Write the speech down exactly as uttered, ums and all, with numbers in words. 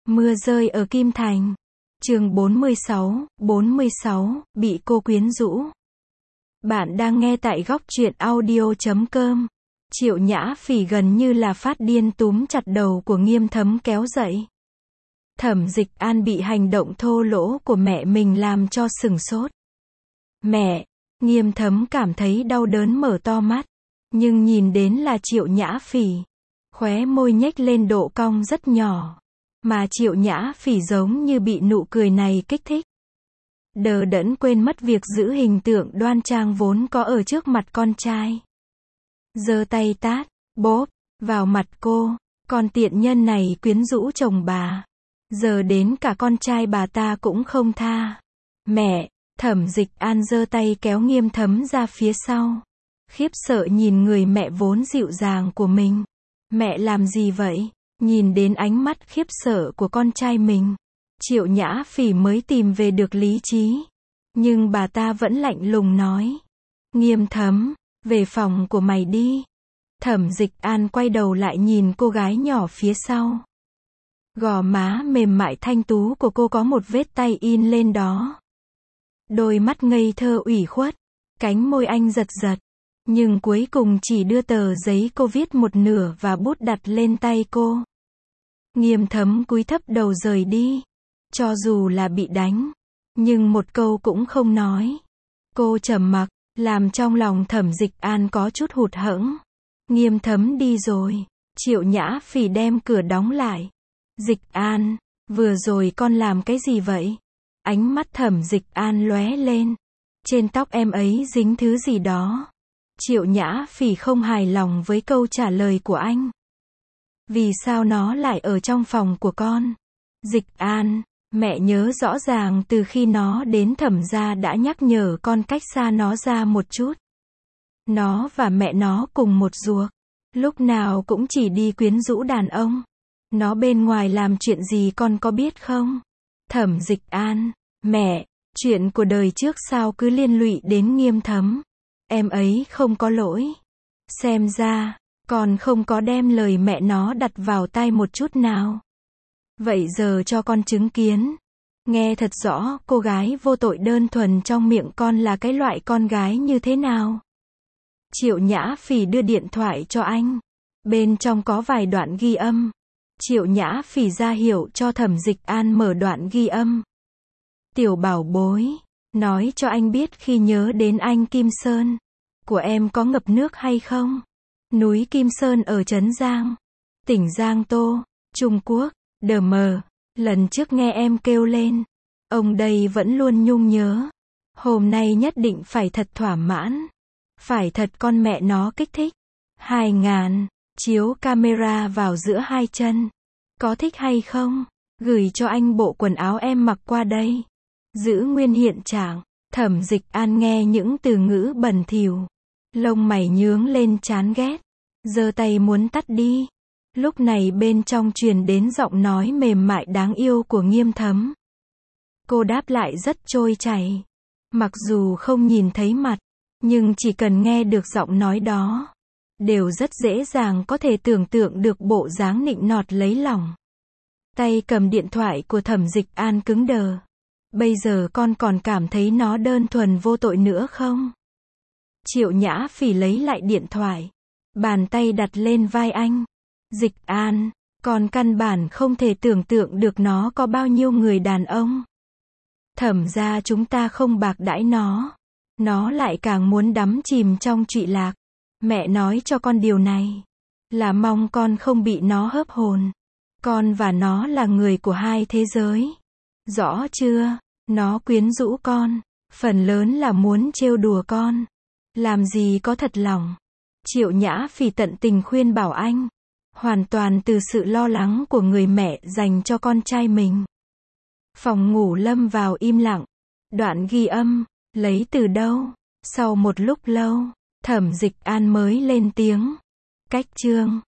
Mưa rơi ở Kim Thành. Chương bốn mươi sáu, bốn mươi sáu, bị cô quyến rũ. Bạn đang nghe tại góc truyện audio chấm com. Triệu Nhã Phỉ gần như là phát điên túm chặt đầu của Nghiêm Thấm kéo dậy. Thẩm Dịch An bị hành động thô lỗ của mẹ mình làm cho sửng sốt. Mẹ! Nghiêm Thấm cảm thấy đau đớn mở to mắt. Nhưng nhìn đến là Triệu Nhã Phỉ. Khóe môi nhếch lên độ cong rất nhỏ. Mà Triệu Nhã Phỉ giống như bị nụ cười này kích thích. Đờ đẫn quên mất việc giữ hình tượng đoan trang vốn có ở trước mặt con trai. Giơ tay tát, bóp, vào mặt cô. Con tiện nhân này quyến rũ chồng bà. Giờ đến cả con trai bà ta cũng không tha. Mẹ! Thẩm Dịch An giơ tay kéo Nghiêm Thấm ra phía sau. Khiếp sợ nhìn người mẹ vốn dịu dàng của mình. Mẹ làm gì vậy? Nhìn đến ánh mắt khiếp sợ của con trai mình, Triệu Nhã Phỉ mới tìm về được lý trí. Nhưng bà ta vẫn lạnh lùng nói. Nghiêm Thấm, về phòng của mày đi. Thẩm Dịch An quay đầu lại nhìn cô gái nhỏ phía sau. Gò má mềm mại thanh tú của cô có một vết tay in lên đó. Đôi mắt ngây thơ ủy khuất, cánh môi anh giật giật. Nhưng cuối cùng chỉ đưa tờ giấy cô viết một nửa và bút đặt lên tay cô. Nghiêm Thấm cúi thấp đầu rời đi. Cho dù là bị đánh, nhưng một câu cũng không nói. Cô trầm mặc, làm trong lòng Thẩm Dịch An có chút hụt hẫng. Nghiêm Thấm đi rồi. Triệu Nhã Phỉ đem cửa đóng lại. Dịch An, vừa rồi con làm cái gì vậy? Ánh mắt Thẩm Dịch An lóe lên. Trên tóc em ấy dính thứ gì đó. Triệu Nhã Phỉ không hài lòng với câu trả lời của anh. Vì sao nó lại ở trong phòng của con? Dịch An, mẹ nhớ rõ ràng từ khi nó đến Thẩm gia đã nhắc nhở con cách xa nó ra một chút. Nó và mẹ nó cùng một ruột. Lúc nào cũng chỉ đi quyến rũ đàn ông. Nó bên ngoài làm chuyện gì con có biết không? Thẩm Dịch An, mẹ, chuyện của đời trước sao cứ liên lụy đến Nghiêm Thấm? Em ấy không có lỗi. Xem ra, con không có đem lời mẹ nó đặt vào tai một chút nào. Vậy giờ cho con chứng kiến. Nghe thật rõ cô gái vô tội đơn thuần trong miệng con là cái loại con gái như thế nào. Triệu Nhã Phỉ đưa điện thoại cho anh. Bên trong có vài đoạn ghi âm. Triệu Nhã Phỉ ra hiệu cho Thẩm Dịch An mở đoạn ghi âm. Tiểu bảo bối, nói cho anh biết khi nhớ đến anh Kim Sơn của em có ngập nước hay không? Núi Kim Sơn ở Trấn Giang, tỉnh Giang Tô, Trung Quốc. Đờ mờ, lần trước nghe em kêu lên, ông đây vẫn luôn nhung nhớ. Hôm nay nhất định phải thật thỏa mãn. Phải thật con mẹ nó kích thích. Hai ngàn, chiếu camera vào giữa hai chân. Có thích hay không? Gửi cho anh bộ quần áo em mặc qua đây. Giữ nguyên hiện trạng. Thẩm Dịch An nghe những từ ngữ bẩn thỉu. Lông mày nhướng lên chán ghét. Giơ tay muốn tắt đi. Lúc này bên trong truyền đến giọng nói mềm mại đáng yêu của Nghiêm Thấm. Cô đáp lại rất trôi chảy. Mặc dù không nhìn thấy mặt, nhưng chỉ cần nghe được giọng nói đó, đều rất dễ dàng có thể tưởng tượng được bộ dáng nịnh nọt lấy lòng. Tay cầm điện thoại của Thẩm Dịch An cứng đờ. Bây giờ con còn cảm thấy nó đơn thuần vô tội nữa không? Triệu Nhã Phỉ lấy lại điện thoại. Bàn tay đặt lên vai anh. Dịch An, con căn bản không thể tưởng tượng được nó có bao nhiêu người đàn ông. Thẩm ra chúng ta không bạc đãi nó. Nó lại càng muốn đắm chìm trong trụy lạc. Mẹ nói cho con điều này là mong con không bị nó hớp hồn. Con và nó là người của hai thế giới. Rõ chưa? Nó quyến rũ con. Phần lớn là muốn trêu đùa con. Làm gì có thật lòng. Triệu Nhã Phỉ tận tình khuyên bảo anh. Hoàn toàn từ sự lo lắng của người mẹ dành cho con trai mình. Phòng ngủ lâm vào im lặng. Đoạn ghi âm, lấy từ đâu? Sau một lúc lâu, Thẩm Dịch An mới lên tiếng. Cách chương.